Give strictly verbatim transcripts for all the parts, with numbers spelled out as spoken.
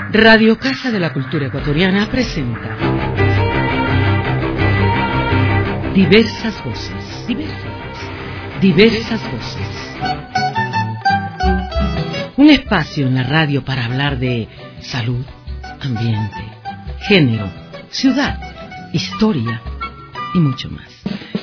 Radio Casa de la Cultura Ecuatoriana presenta Diversas Voces. Diversas, diversas voces. Un espacio en la radio para hablar de salud, ambiente, género, ciudad, historia y mucho más.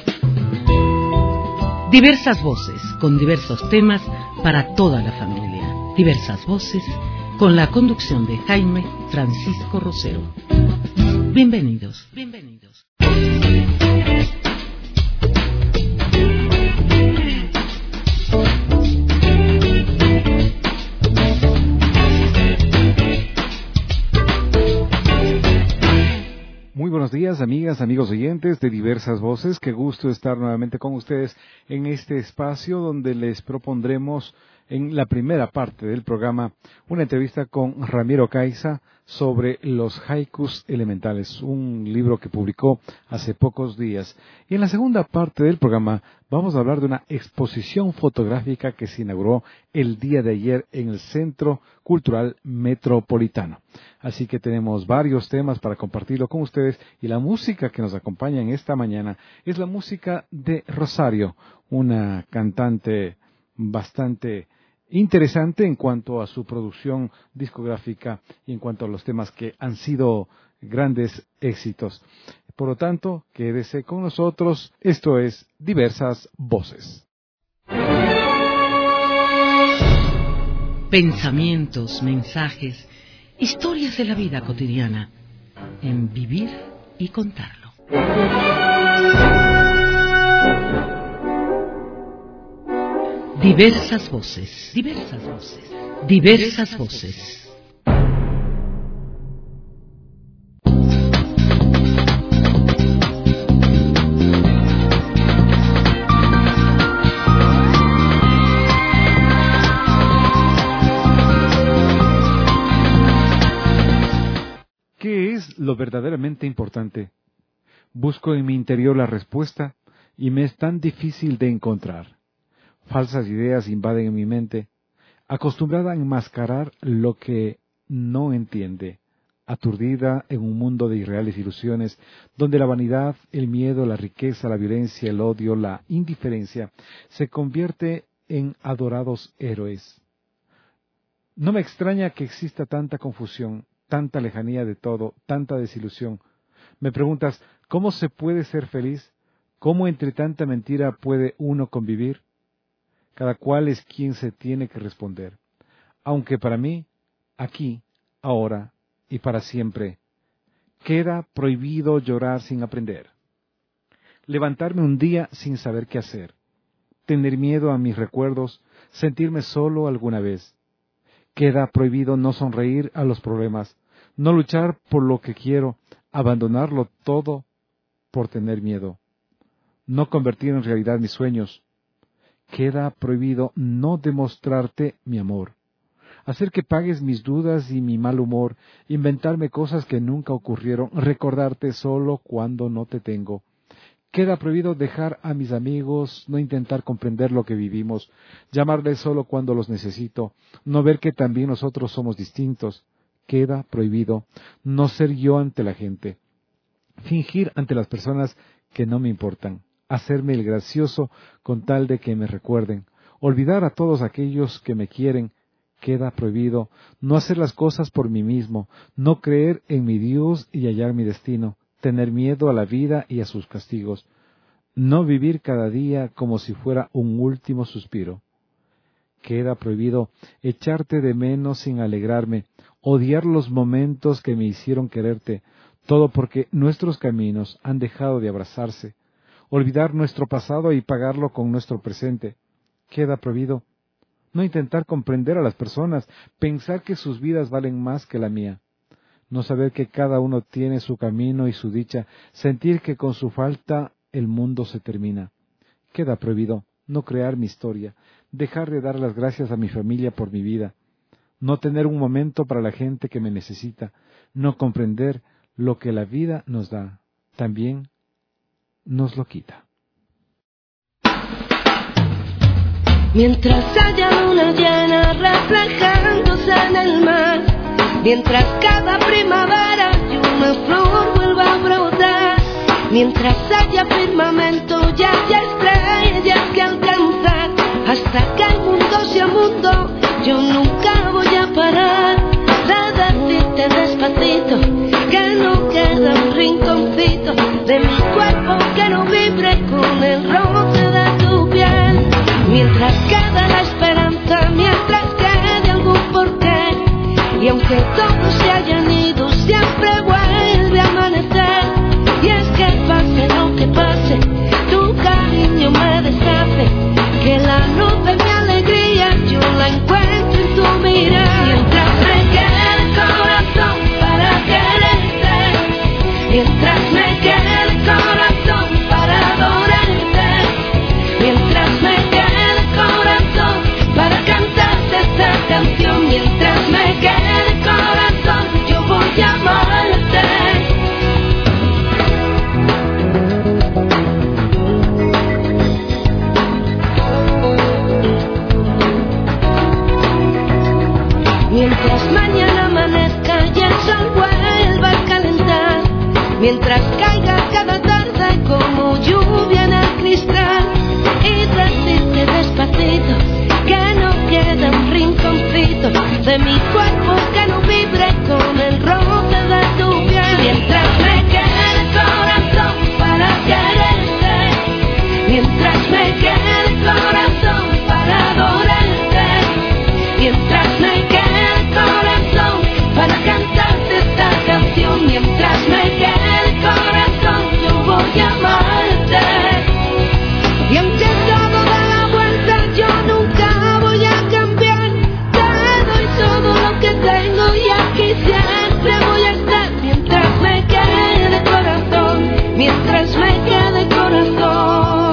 Diversas voces con diversos temas para toda la familia. Diversas voces con la conducción de Jaime Francisco Rosero. Bienvenidos, bienvenidos. Muy buenos días, amigas, amigos oyentes de Diversas Voces. Qué gusto estar nuevamente con ustedes en este espacio donde les propondremos en la primera parte del programa una entrevista con Ramiro Caiza sobre los haikus elementales, un libro que publicó hace pocos días. Y en la segunda parte del programa vamos a hablar de una exposición fotográfica que se inauguró el día de ayer en el Centro Cultural Metropolitano. Así que tenemos varios temas para compartirlo con ustedes, y la música que nos acompaña en esta mañana es la música de Rosario, una cantante bastante interesante en cuanto a su producción discográfica y en cuanto a los temas que han sido grandes éxitos. Por lo tanto, quédese con nosotros. Esto es Diversas Voces. Pensamientos, mensajes, historias de la vida cotidiana en Vivir y Contarlo. Diversas voces, diversas voces, diversas voces. ¿Qué es lo verdaderamente importante? Busco en mi interior la respuesta y me es tan difícil de encontrar. Falsas ideas invaden en mi mente, acostumbrada a enmascarar lo que no entiende, aturdida en un mundo de irreales ilusiones, donde la vanidad, el miedo, la riqueza, la violencia, el odio, la indiferencia, se convierte en adorados héroes. No me extraña que exista tanta confusión, tanta lejanía de todo, tanta desilusión. Me preguntas, ¿cómo se puede ser feliz? ¿Cómo entre tanta mentira puede uno convivir? Cada cual es quien se tiene que responder. Aunque para mí, aquí, ahora y para siempre, queda prohibido llorar sin aprender. Levantarme un día sin saber qué hacer. Tener miedo a mis recuerdos, sentirme solo alguna vez. Queda prohibido no sonreír a los problemas, no luchar por lo que quiero, abandonarlo todo por tener miedo. No convertir en realidad mis sueños. Queda prohibido no demostrarte mi amor, hacer que pagues mis dudas y mi mal humor, inventarme cosas que nunca ocurrieron, recordarte solo cuando no te tengo. Queda prohibido dejar a mis amigos, no intentar comprender lo que vivimos, llamarles solo cuando los necesito, no ver que también nosotros somos distintos. Queda prohibido no ser yo ante la gente, fingir ante las personas que no me importan, hacerme el gracioso con tal de que me recuerden, olvidar a todos aquellos que me quieren. Queda prohibido no hacer las cosas por mí mismo, no creer en mi Dios y hallar mi destino, tener miedo a la vida y a sus castigos, no vivir cada día como si fuera un último suspiro. Queda prohibido echarte de menos sin alegrarme, odiar los momentos que me hicieron quererte, todo porque nuestros caminos han dejado de abrazarse. Olvidar nuestro pasado y pagarlo con nuestro presente. Queda prohibido no intentar comprender a las personas, pensar que sus vidas valen más que la mía, no saber que cada uno tiene su camino y su dicha, sentir que con su falta el mundo se termina. Queda prohibido no crear mi historia, dejar de dar las gracias a mi familia por mi vida, no tener un momento para la gente que me necesita, no comprender lo que la vida nos da, también nos lo quita. Mientras haya luna llena reflejándose en el mar, mientras cada primavera y una flor vuelva a brotar, mientras haya firmamento y haya estrellas que alcanzar, hasta que el mundo sea mundo, yo nunca voy a parar de decirte despacito que no queda un rinconcito de mi cuerpo que no vibre con el roce de tu piel, mientras queda la esperanza, mientras quede algún porqué, y aunque todos se hayan ido siempre vuelve a amanecer, y es que pase lo que pase tu cariño me deshace, que la luz de mi alegría yo la encuentro en tu mirada, mientras me quede el corazón para quererte, mientras me quede el corazón para adorarte, mientras me quede el corazón para cantarte esta canción, mientras me quede el corazón yo voy a amarte. Mientras mañana amanezca y el sol vuelva a calentar, mientras caiga cada tarde como lluvia en el cristal, y decirte despacito que no queda un rinconcito de mi cuerpo que no vibre con el roce de tu piel, mientras me quede el corazón para quererte, mientras me quede el corazón para adorarte, mientras me quede para cantarte esta canción, mientras me quede el corazón yo voy a amarte, y aunque todo da la vuelta yo nunca voy a cambiar, te doy todo lo que tengo y aquí siempre voy a estar, mientras me quede corazón, mientras me quede corazón,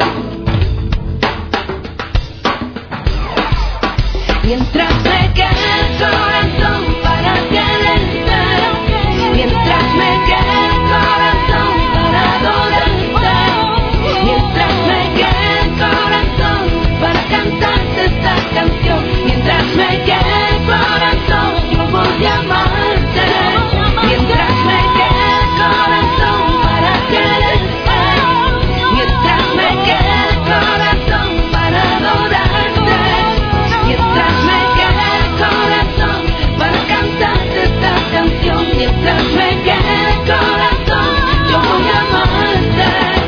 mientras me quede el corazón para quererte, mientras me quede el corazón para adorarte, mientras me quede el corazón para cantarte esta canción, mientras me quede el corazón yo voy a amarte, mientras me quede el corazón para quererte, mientras me quede el corazón para adorarte, mientras me quede el corazón para cantarte esta canción, mientras me quede el corazón yo voy a amarte.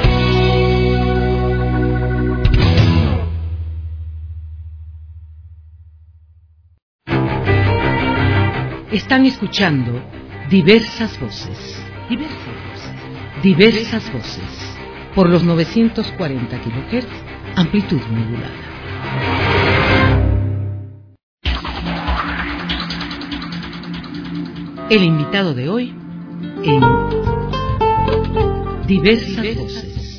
Están escuchando diversas voces, diversas voces, diversas voces, por los novecientos cuarenta kilohertz, amplitud modulada. El invitado de hoy en Diversas Voces.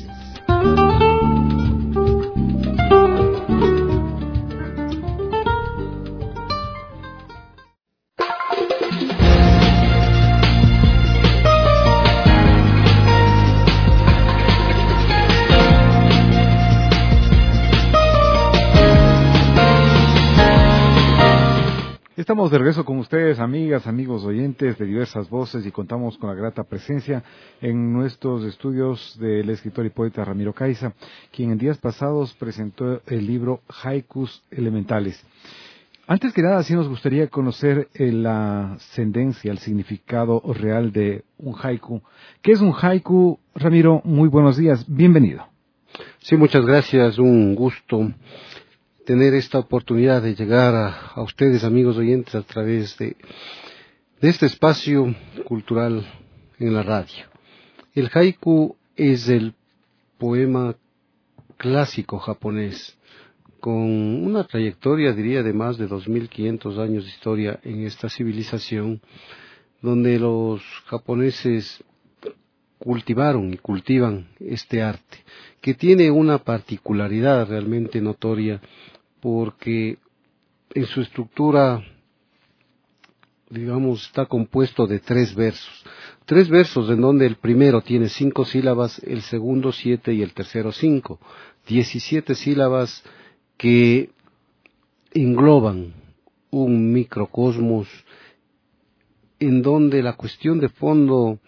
Estamos de regreso con ustedes, amigas, amigos oyentes de Diversas Voces, y contamos con la grata presencia en nuestros estudios del escritor y poeta Ramiro Caiza, quien en días pasados presentó el libro Haikus Elementales. Antes que nada, sí nos gustaría conocer la ascendencia, el significado real de un haiku. ¿Qué es un haiku? Ramiro, muy buenos días, bienvenido. Sí, muchas gracias, un gusto tener esta oportunidad de llegar a, a ustedes, amigos oyentes, a través de, de este espacio cultural en la radio. El haiku es el poema clásico japonés, con una trayectoria, diría, de más de dos mil quinientos años de historia en esta civilización, donde los japoneses cultivaron y cultivan este arte, que tiene una particularidad realmente notoria, porque en su estructura, digamos, está compuesto de tres versos. Tres versos en donde el primero tiene cinco sílabas, el segundo siete y el tercero cinco. Diecisiete sílabas que engloban un microcosmos en donde la cuestión de fondo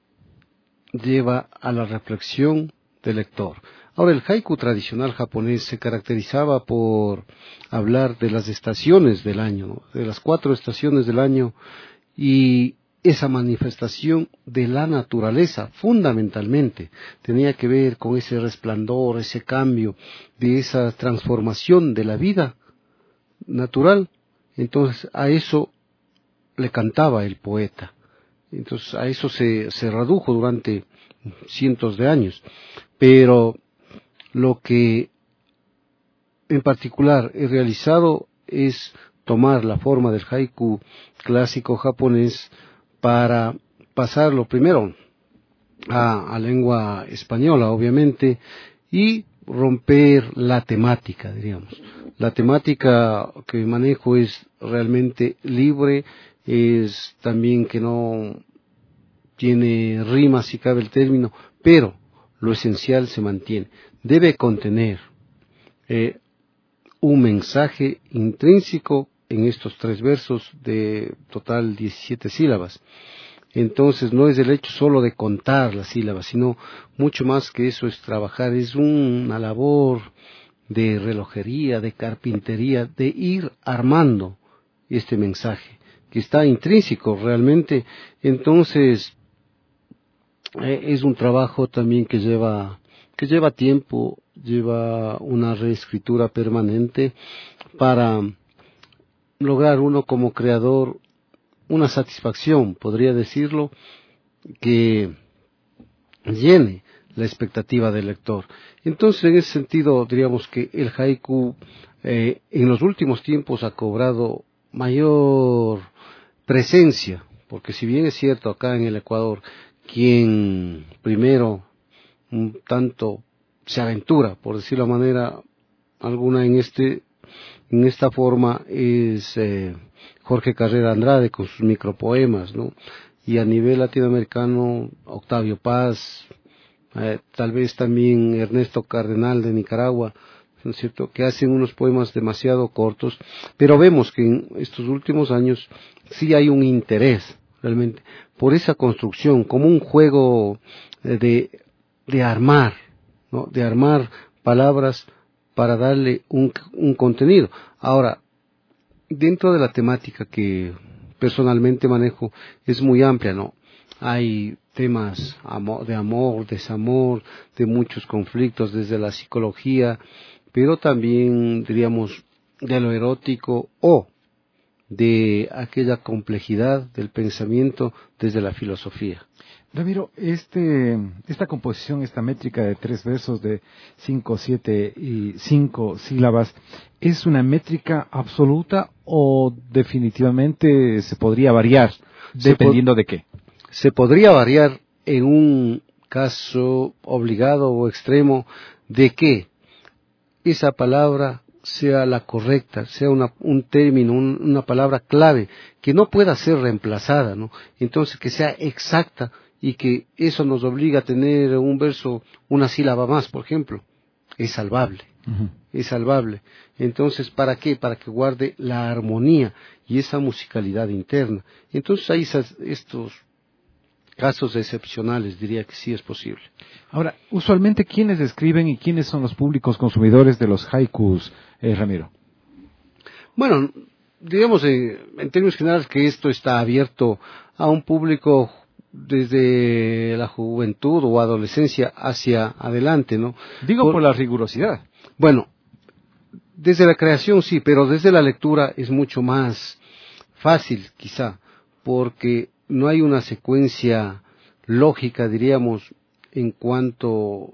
lleva a la reflexión del lector. Ahora, el haiku tradicional japonés se caracterizaba por hablar de las estaciones del año, ¿no? De las cuatro estaciones del año, y esa manifestación de la naturaleza, fundamentalmente, tenía que ver con ese resplandor, ese cambio, de esa transformación de la vida natural. Entonces, a eso le cantaba el poeta. Entonces, a eso se, se redujo durante cientos de años. Pero lo que en particular he realizado es tomar la forma del haiku clásico japonés para pasarlo primero a, a lengua española, obviamente, y romper la temática, diríamos. La temática que manejo es realmente libre, es también que no tiene rima, si cabe el término, pero lo esencial se mantiene. Debe contener eh, un mensaje intrínseco en estos tres versos de total diecisiete sílabas. Entonces no es el hecho solo de contar las sílabas, sino mucho más que eso es trabajar, es una labor de relojería, de carpintería, de ir armando este mensaje, que está intrínseco realmente. Entonces eh, es un trabajo también que lleva, que lleva tiempo, lleva una reescritura permanente para lograr uno como creador una satisfacción, podría decirlo, que llene la expectativa del lector. Entonces, en ese sentido, diríamos que el haiku eh, en los últimos tiempos ha cobrado mayor presencia, porque si bien es cierto acá en el Ecuador, quien primero un tanto se aventura, por decirlo de manera alguna, en este en esta forma es eh, Jorge Carrera Andrade con sus micropoemas, ¿no? Y a nivel latinoamericano, Octavio Paz, eh, tal vez también Ernesto Cardenal de Nicaragua, ¿no es cierto?, que hacen unos poemas demasiado cortos, pero vemos que en estos últimos años sí hay un interés realmente por esa construcción, como un juego de, de armar, ¿no?, de armar palabras para darle un, un contenido. Ahora, dentro de la temática que personalmente manejo es muy amplia, ¿no? Hay temas de amor, desamor, de muchos conflictos desde la psicología, pero también diríamos de lo erótico o de aquella complejidad del pensamiento desde la filosofía. Ramiro, este, esta composición, esta métrica de tres versos de cinco, siete y cinco sílabas, ¿es una métrica absoluta o definitivamente se podría variar dependiendo de qué? Se podría variar en un caso obligado o extremo de que esa palabra sea la correcta, sea una, un término, un, una palabra clave, que no pueda ser reemplazada, ¿no? Entonces que sea exacta y que eso nos obliga a tener un verso, una sílaba más, por ejemplo, es salvable, uh-huh. es salvable. Entonces, ¿para qué? Para que guarde la armonía y esa musicalidad interna. Entonces hay esas, estos casos excepcionales, diría que sí es posible. Ahora, usualmente, ¿quiénes escriben y quiénes son los públicos consumidores de los haikus, eh, Ramiro? Bueno, digamos eh, en términos generales que esto está abierto a un público desde la juventud o adolescencia hacia adelante, ¿no? Digo por, por la rigurosidad. Bueno, desde la creación sí, pero desde la lectura es mucho más fácil, quizá, porque no hay una secuencia lógica, diríamos, en cuanto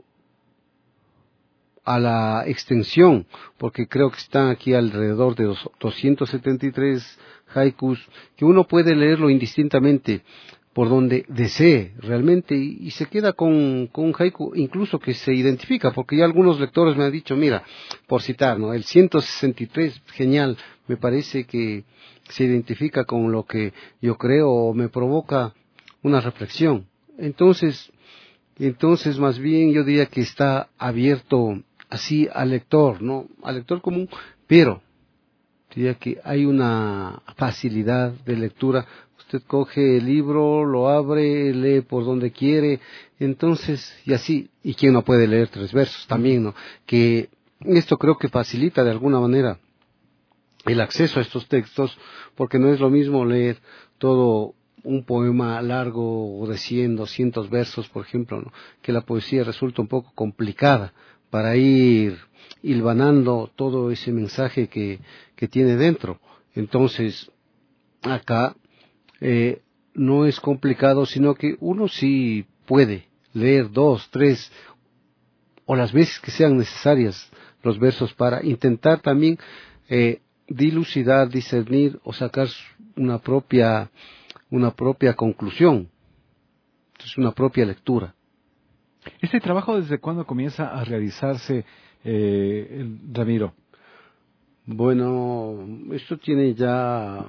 a la extensión, porque creo que están aquí alrededor de doscientos setenta y tres haikus, que uno puede leerlo indistintamente por donde desee realmente y, y se queda con, con un haiku incluso que se identifica, porque ya algunos lectores me han dicho, mira, por citar, ¿no?, el ciento sesenta y tres, genial, me parece que se identifica con lo que yo creo o me provoca una reflexión. Entonces, entonces más bien yo diría que está abierto así al lector, ¿no?, al lector común, pero diría que hay una facilidad de lectura Usted coge el libro, lo abre, lee por donde quiere, entonces, y así, y quién no puede leer tres versos también, ¿no? Que esto creo que facilita de alguna manera el acceso a estos textos, porque no es lo mismo leer todo un poema largo de cien, doscientos versos, por ejemplo, ¿no? Que la poesía resulta un poco complicada para ir hilvanando todo ese mensaje que, que tiene dentro. Entonces, acá eh, no es complicado, sino que uno sí puede leer dos, tres, o las veces que sean necesarias los versos para intentar también eh, dilucidar, discernir o sacar una propia, una propia conclusión, es una propia lectura. ¿Este trabajo desde cuándo comienza a realizarse, eh, el, Ramiro? Bueno, esto tiene ya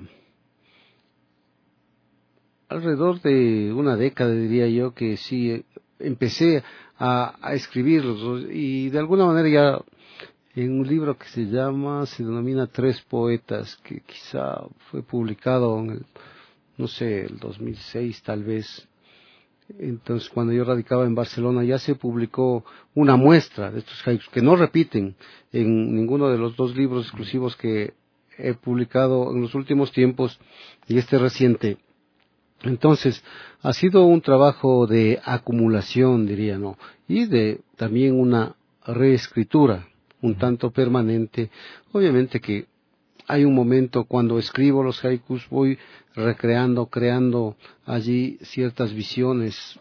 alrededor de una década, diría yo, que sí empecé a, a escribirlos, y de alguna manera ya en un libro que se llama, se denomina Tres Poetas, que quizá fue publicado en el, no sé, el dos mil seis tal vez. Entonces, cuando yo radicaba en Barcelona, ya se publicó una muestra de estos haikus, que no repiten en ninguno de los dos libros exclusivos que he publicado en los últimos tiempos, y este reciente. Entonces, ha sido un trabajo de acumulación, diría, ¿no? Y de también una reescritura, un tanto permanente. Obviamente que hay un momento cuando escribo los haikus, voy recreando, creando allí ciertas visiones,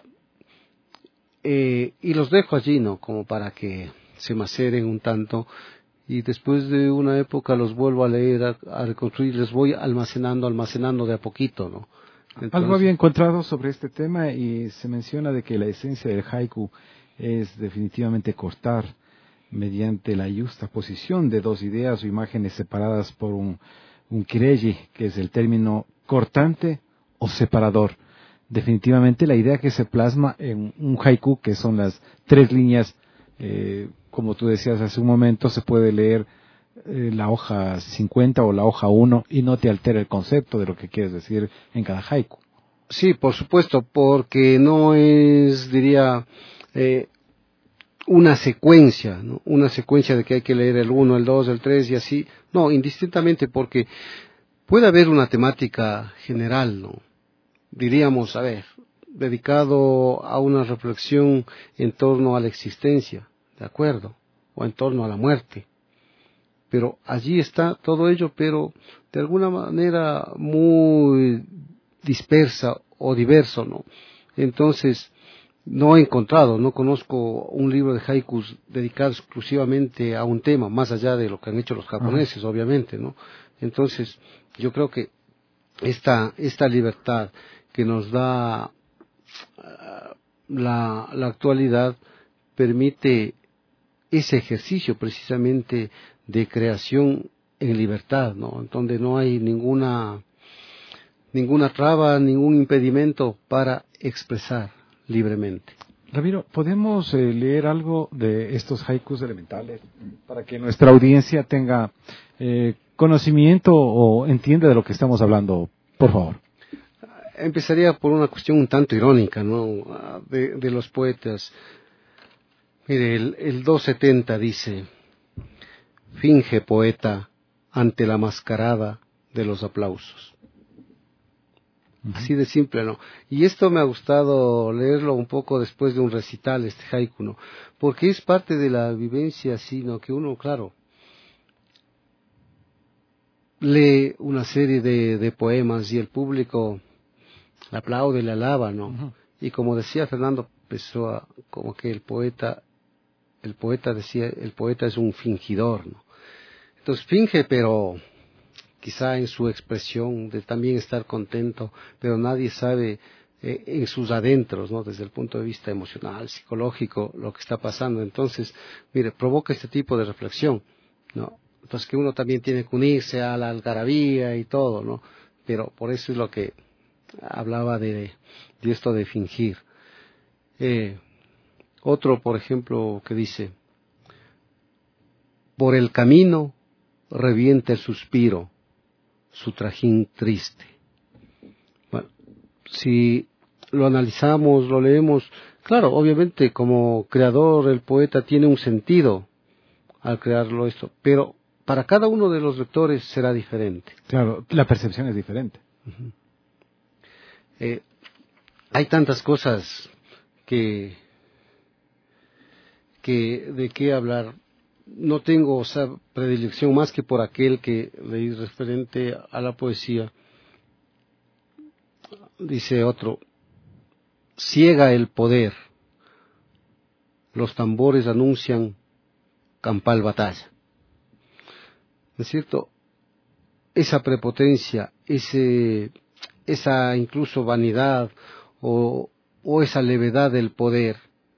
eh, y los dejo allí, ¿no? Como para que se maceren un tanto, y después de una época los vuelvo a leer, a, a reconstruir, les voy almacenando, almacenando de a poquito, ¿no? Entonces, algo había encontrado sobre este tema y se menciona de que la esencia del haiku es definitivamente cortar mediante la yuxtaposición de dos ideas o imágenes separadas por un, un kireji, que es el término cortante o separador. Definitivamente la idea que se plasma en un haiku, que son las tres líneas, eh, como tú decías hace un momento, se puede leer eh, la hoja cincuenta o la hoja uno y no te altera el concepto de lo que quieres decir en cada haiku. Sí, por supuesto, porque no es, diría, eh, una secuencia, ¿no? Una secuencia de que hay que leer el uno, el dos, el tres y así. No, indistintamente, porque puede haber una temática general, ¿no? Diríamos, a ver, dedicado a una reflexión en torno a la existencia, ¿de acuerdo? O en torno a la muerte. Pero allí está todo ello, pero de alguna manera muy dispersa o diverso, ¿no? Entonces, no he encontrado, no conozco un libro de haikus dedicado exclusivamente a un tema, más allá de lo que han hecho los japoneses, uh-huh. obviamente, ¿no? Entonces, yo creo que esta, esta libertad que nos da uh, la, la actualidad permite ese ejercicio precisamente de creación en libertad, ¿no? Donde no hay ninguna, ninguna traba, ningún impedimento para expresar libremente. Ramiro, ¿podemos eh, leer algo de estos haikus elementales para que nuestra audiencia tenga eh, conocimiento o entienda de lo que estamos hablando? Por favor. Empezaría por una cuestión un tanto irónica, ¿no? De, de los poetas. Mire, el, el doscientos setenta dice: finge, poeta, ante la mascarada de los aplausos. Así de simple, ¿no? Y esto me ha gustado leerlo un poco después de un recital, este haiku, ¿no? Porque es parte de la vivencia así, ¿no? Que uno, claro, lee una serie de, de poemas y el público le aplaude, le alaba, ¿no? Uh-huh. Y como decía Fernando Pessoa, como que el poeta, el poeta decía, el poeta es un fingidor, ¿no? Entonces finge, pero quizá en su expresión de también estar contento, pero nadie sabe eh, en sus adentros, ¿no? Desde el punto de vista emocional, psicológico, lo que está pasando. Entonces, mire, provoca este tipo de reflexión, ¿no? Entonces que uno también tiene que unirse a la algarabía y todo, ¿no? Pero por eso es lo que hablaba de, de esto de fingir. Eh, otro, por ejemplo, que dice: por el camino revienta el suspiro, su trajín triste. Bueno, si lo analizamos, lo leemos, claro, obviamente como creador el poeta tiene un sentido al crearlo esto, pero para cada uno de los lectores será diferente. Claro, la percepción es diferente. Uh-huh. Eh, hay tantas cosas que, que de qué hablar. No tengo, o sea, predilección más que por aquel que leí referente a la poesía. Dice otro, ciega el poder, los tambores anuncian campal batalla. ¿No es cierto? Esa prepotencia, ese, esa incluso vanidad o, o esa levedad del poder,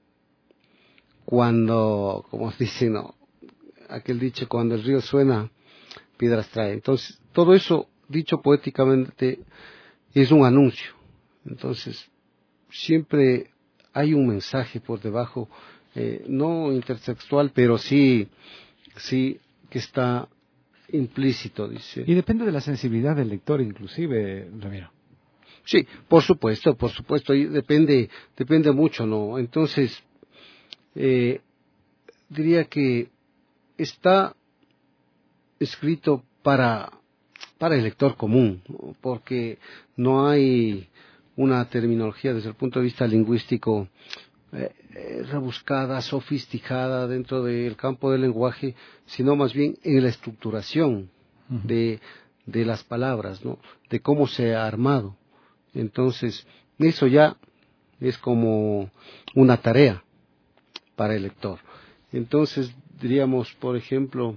cuando, como dicen, no, aquel dicho, cuando el río suena, piedras trae. Entonces, todo eso, dicho poéticamente, es un anuncio. Entonces, siempre hay un mensaje por debajo, eh, no intertextual, pero sí, sí que está implícito, dice. Y depende de la sensibilidad del lector, inclusive, Ramiro. Sí, por supuesto, por supuesto, y depende, depende mucho, ¿no? Entonces, eh, diría que está escrito para, para el lector común, ¿no? Porque no hay una terminología desde el punto de vista lingüístico eh, eh, rebuscada, sofisticada dentro del campo del lenguaje, sino más bien en la estructuración uh-huh. de, de las palabras, ¿no? De cómo se ha armado. Entonces, eso ya es como una tarea para el lector. Entonces, diríamos, por ejemplo,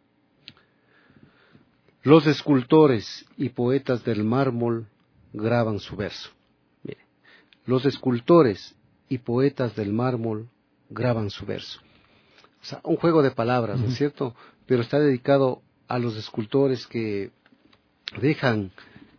los escultores y poetas del mármol graban su verso. Mire, los escultores y poetas del mármol graban su verso. O sea, un juego de palabras, uh-huh. ¿no es cierto? Pero está dedicado a los escultores que dejan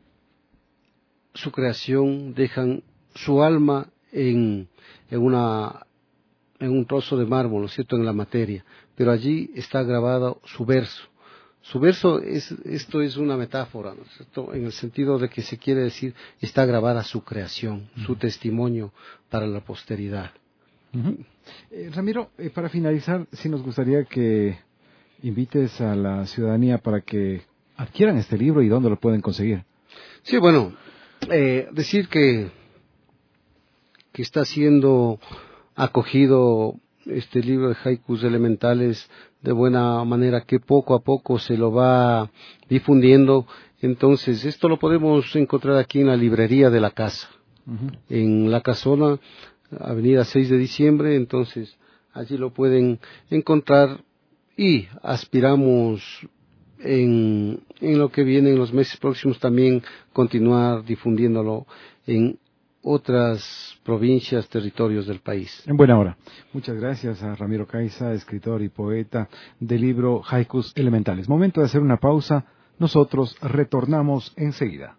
su creación, dejan su alma en, en una en un trozo de mármol, ¿no es cierto?, en la materia, pero allí está grabado su verso. Su verso, es, esto es una metáfora, ¿no es cierto?, en el sentido de que se quiere decir, está grabada su creación, uh-huh. su testimonio para la posteridad. Uh-huh. Eh, Ramiro, eh, para finalizar, sí nos gustaría que invites a la ciudadanía para que adquieran este libro y dónde lo pueden conseguir. Sí, bueno, eh, decir que, que está siendo acogido este libro de haikus elementales de buena manera, que poco a poco se lo va difundiendo. Entonces, esto lo podemos encontrar aquí en la librería de la casa, uh-huh. en La Casona, avenida seis de diciembre, entonces allí lo pueden encontrar y aspiramos en, en lo que viene, en los meses próximos, también continuar difundiéndolo en otras provincias, territorios del país. En buena hora. Muchas gracias a Ramiro Caiza, escritor y poeta del libro Haikus Elementales. Momento de hacer una pausa. Nosotros retornamos enseguida.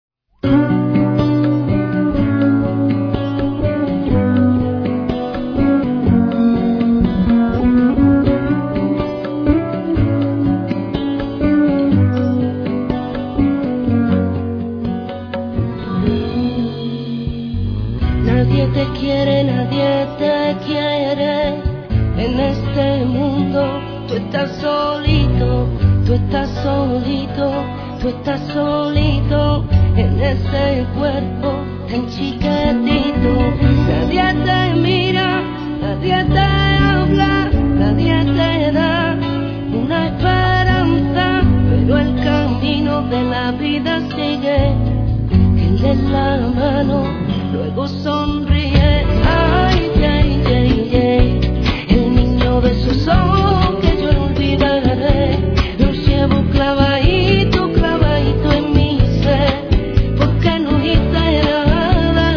Nadie te quiere, nadie te quiere en este mundo. Tú estás solito, tú estás solito, tú estás solito en ese cuerpo tan chiquitito. Nadie te mira, nadie te habla, nadie te da una esperanza, pero el camino de la vida sigue. Él es la mano, luego sonríe, ay, ay, ay, ay, el niño de sus ojos que yo no olvidaré, lo llevo clavadito, clavadito en mi ser, porque no hice nada,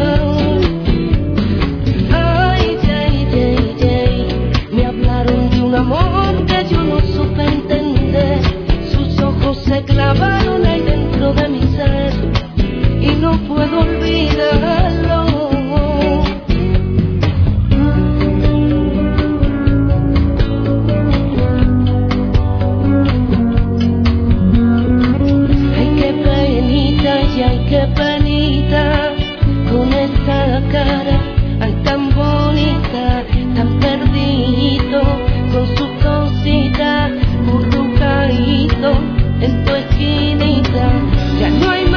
ay, ay, ay, ay, me hablaron de un amor que yo no supe entender, sus ojos se clavaron ahí dentro de mi ser, y no puedo olvidarlo. Ay, qué penita, y ay, qué penita, esquinita, ya no hay